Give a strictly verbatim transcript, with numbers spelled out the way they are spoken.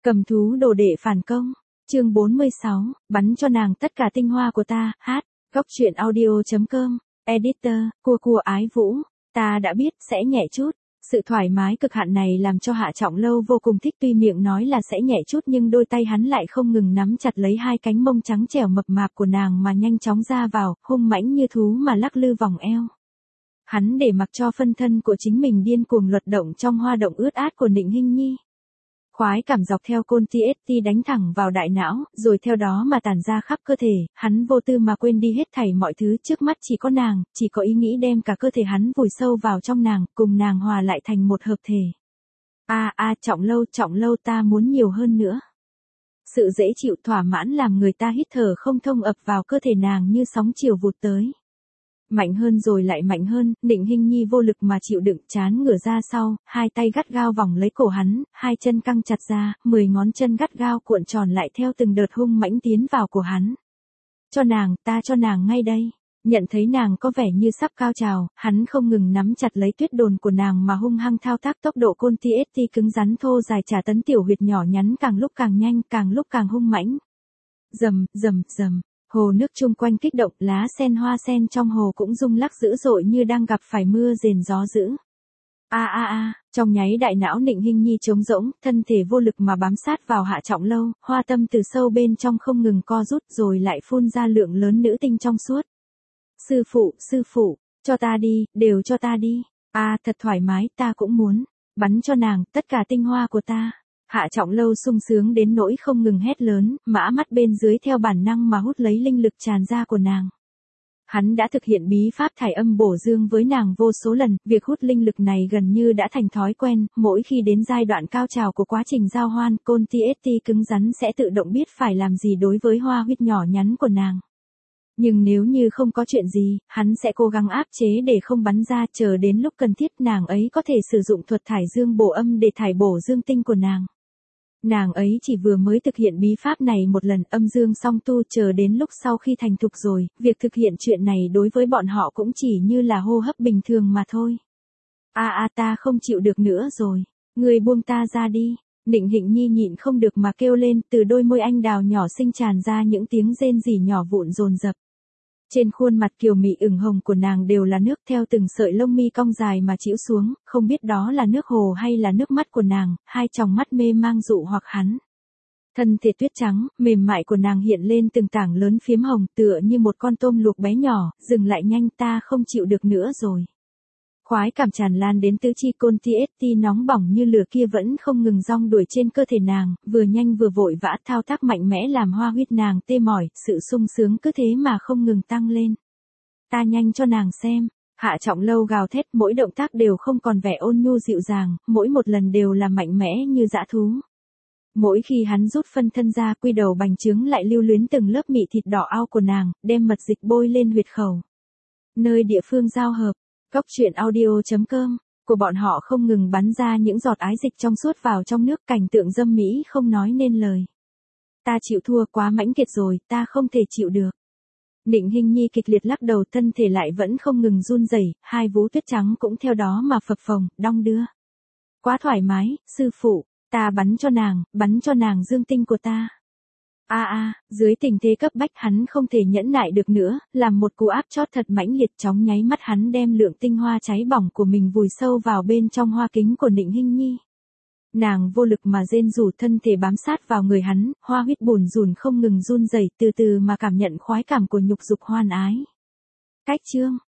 Cầm thú đồ đệ phản công. Chương bốn mươi sáu, bắn cho nàng tất cả tinh hoa của ta, hát, góc truyện audio chấm com, editor, cua cua ái vũ, ta đã biết, sẽ nhẹ chút. Sự thoải mái cực hạn này làm cho Hạ Trọng Lâu vô cùng thích, tuy miệng nói là sẽ nhẹ chút nhưng đôi tay hắn lại không ngừng nắm chặt lấy hai cánh mông trắng trẻo mập mạp của nàng mà nhanh chóng ra vào, hung mãnh như thú mà lắc lư vòng eo. Hắn để mặc cho phân thân của chính mình điên cuồng luật động trong hoa động ướt át của Nịnh Hinh Nhi. Khoái cảm dọc theo côn tê ét tê đánh thẳng vào đại não, rồi theo đó mà tản ra khắp cơ thể, hắn vô tư mà quên đi hết thảy mọi thứ, trước mắt chỉ có nàng, chỉ có ý nghĩ đem cả cơ thể hắn vùi sâu vào trong nàng, cùng nàng hòa lại thành một hợp thể. A a Trọng Lâu, Trọng Lâu, ta muốn nhiều hơn nữa. Sự dễ chịu thỏa mãn làm người ta hít thở không thông ập vào cơ thể nàng như sóng chiều vụt tới. Mạnh hơn rồi lại mạnh hơn, Nịnh Hinh Nhi vô lực mà chịu đựng, chán ngửa ra sau, hai tay gắt gao vòng lấy cổ hắn, hai chân căng chặt ra, mười ngón chân gắt gao cuộn tròn lại theo từng đợt hung mãnh tiến vào của hắn. Cho nàng, ta cho nàng ngay đây. Nhận thấy nàng có vẻ như sắp cao trào, hắn không ngừng nắm chặt lấy tuyết đồn của nàng mà hung hăng thao tác tốc độ côn tê ét tê cứng rắn thô dài trả tấn tiểu huyệt nhỏ nhắn càng lúc càng nhanh, càng lúc càng hung mãnh. Rầm, rầm, rầm. Hồ nước chung quanh kích động, lá sen hoa sen trong hồ cũng rung lắc dữ dội như đang gặp phải mưa rền gió dữ. A a a, trong nháy đại não Nịnh Hinh Nhi trống rỗng, thân thể vô lực mà bám sát vào Hạ Trọng Lâu, hoa tâm từ sâu bên trong không ngừng co rút rồi lại phun ra lượng lớn nữ tinh trong suốt. Sư phụ, sư phụ, cho ta đi, đều cho ta đi. A à, thật thoải mái, ta cũng muốn. Bắn cho nàng, tất cả tinh hoa của ta. Hạ Trọng Lâu sung sướng đến nỗi không ngừng hét lớn, mã mắt bên dưới theo bản năng mà hút lấy linh lực tràn ra của nàng. Hắn đã thực hiện bí pháp thải âm bổ dương với nàng vô số lần, việc hút linh lực này gần như đã thành thói quen, mỗi khi đến giai đoạn cao trào của quá trình giao hoan, côn tê ét tê cứng rắn sẽ tự động biết phải làm gì đối với hoa huyết nhỏ nhắn của nàng. Nhưng nếu như không có chuyện gì, hắn sẽ cố gắng áp chế để không bắn ra, chờ đến lúc cần thiết nàng ấy có thể sử dụng thuật thải dương bổ âm để thải bổ dương tinh của nàng. Nàng ấy chỉ vừa mới thực hiện bí pháp này một lần, âm dương song tu, chờ đến lúc sau khi thành thục rồi, việc thực hiện chuyện này đối với bọn họ cũng chỉ như là hô hấp bình thường mà thôi. A a ta không chịu được nữa rồi, người buông ta ra đi. Nịnh Hinh Nhi nhịn không được mà kêu lên, từ đôi môi anh đào nhỏ xinh tràn ra những tiếng rên rỉ nhỏ vụn dồn dập. Trên khuôn mặt kiều mị ửng hồng của nàng đều là nước theo từng sợi lông mi cong dài mà trĩu xuống, không biết đó là nước hồ hay là nước mắt của nàng, hai tròng mắt mê mang dụ hoặc hắn. Thân thể tuyết trắng, mềm mại của nàng hiện lên từng tảng lớn phiếm hồng, tựa như một con tôm luộc bé nhỏ, dừng lại nhanh, ta không chịu được nữa rồi. Khoái cảm tràn lan đến tứ chi, côn tê ét tê nóng bỏng như lửa kia vẫn không ngừng rong đuổi trên cơ thể nàng, vừa nhanh vừa vội vã thao tác mạnh mẽ làm hoa huyết nàng tê mỏi, sự sung sướng cứ thế mà không ngừng tăng lên. Ta nhanh cho nàng xem. Hạ Trọng Lâu gào thét, mỗi động tác đều không còn vẻ ôn nhu dịu dàng, mỗi một lần đều là mạnh mẽ như dã thú. Mỗi khi hắn rút phân thân ra, quy đầu bành trướng lại lưu luyến từng lớp mị thịt đỏ ao của nàng, đem mật dịch bôi lên huyệt khẩu. Nơi địa phương giao hợp. Góc truyện audio chấm com, của bọn họ không ngừng bắn ra những giọt ái dịch trong suốt vào trong nước, cảnh tượng dâm mỹ không nói nên lời. Ta chịu thua, quá mãnh liệt rồi, ta không thể chịu được. Nịnh Hinh Nhi kịch liệt lắc đầu, thân thể lại vẫn không ngừng run rẩy, hai vú tuyết trắng cũng theo đó mà phập phồng, đong đưa. Quá thoải mái, sư phụ, ta bắn cho nàng, bắn cho nàng dương tinh của ta. A a, dưới tình thế cấp bách hắn không thể nhẫn nại được nữa, làm một cú áp chót thật mãnh liệt, chóng nháy mắt hắn đem lượng tinh hoa cháy bỏng của mình vùi sâu vào bên trong hoa kính của Nịnh Hinh Nhi. Nàng vô lực mà rên rủ, thân thể bám sát vào người hắn, hoa huyết bùn rùn không ngừng run rẩy, từ từ mà cảm nhận khoái cảm của nhục dục hoan ái. Cách chương